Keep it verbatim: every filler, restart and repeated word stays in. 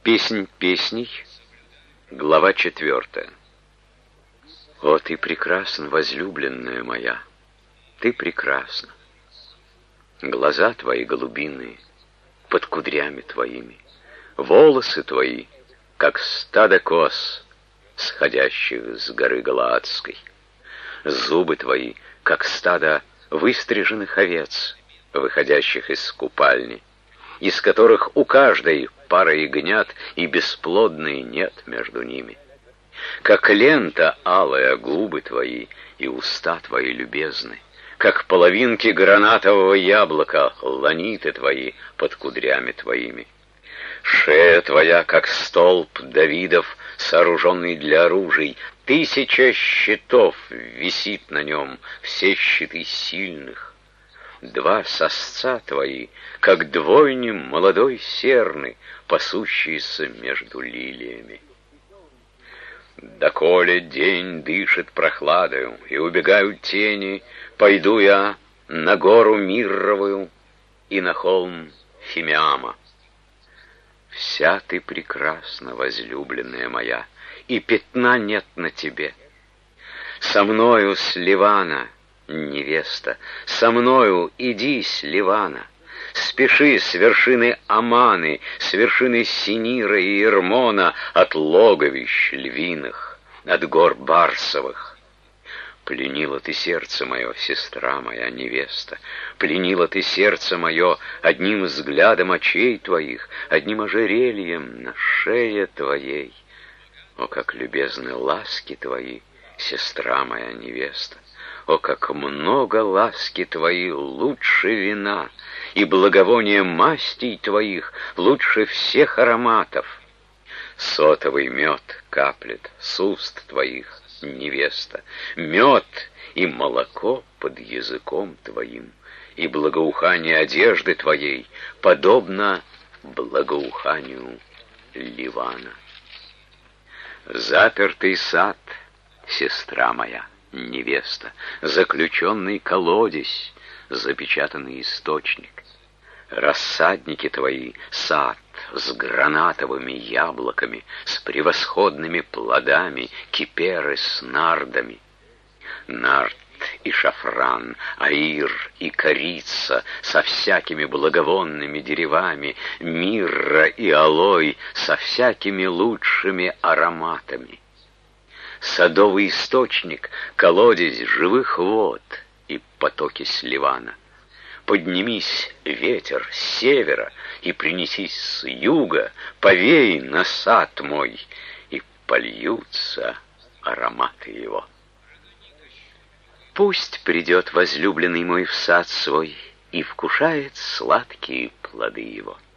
Песнь песней, глава четвертая. О, ты прекрасна, возлюбленная моя, ты прекрасна. Глаза твои голубиные под кудрями твоими, волосы твои, как стадо коз, сходящих с горы Галаадской, зубы твои, как стадо выстриженных овец, выходящих из купальни, из которых у каждой пара ягнят, и бесплодной нет между ними. Как лента алая губы твои и уста твои любезны, как половинки гранатового яблока ланиты твои под кудрями твоими. Шея твоя, как столб Давидов, сооруженный для оружий, тысяча щитов висит на нем, все щиты сильных. Два сосца твои, как двойни молодой серны, пасущиеся между лилиями. Доколе день дышит прохладою, и убегают тени, пойду я на гору Мирровую и на холм Фимиама. Вся ты прекрасна, возлюбленная моя, и пятна нет на тебе. Со мною с Ливана, невеста, со мною иди с Ливана. Спеши с вершины Аманы, с вершины Синира и Ирмона, от логовищ львиных, от гор Барсовых. Пленила ты сердце мое, сестра моя, невеста, пленила ты сердце мое одним взглядом очей твоих, одним ожерельем на шее твоей. О, как любезны ласки твои, сестра моя, невеста! О, как много ласки твои лучше вина, и благовоние мастей твоих лучше всех ароматов. Сотовый мед каплет с уст твоих, невеста, мед и молоко под языком твоим, и благоухание одежды твоей подобно благоуханию Ливана. Запертый сад, сестра моя, невеста, заключенный колодезь, запечатанный источник. Рассадники твои, сад с гранатовыми яблоками, с превосходными плодами, киперы с нардами. Нард и шафран, аир и корица со всякими благовонными деревами, мирра и алой со всякими лучшими ароматами. Садовый источник, колодезь живых вод и потоки с Ливана. Поднимись, ветер, с севера, и принесись с юга, повей на сад мой, и польются ароматы его. Пусть придет возлюбленный мой в сад свой и вкушает сладкие плоды его.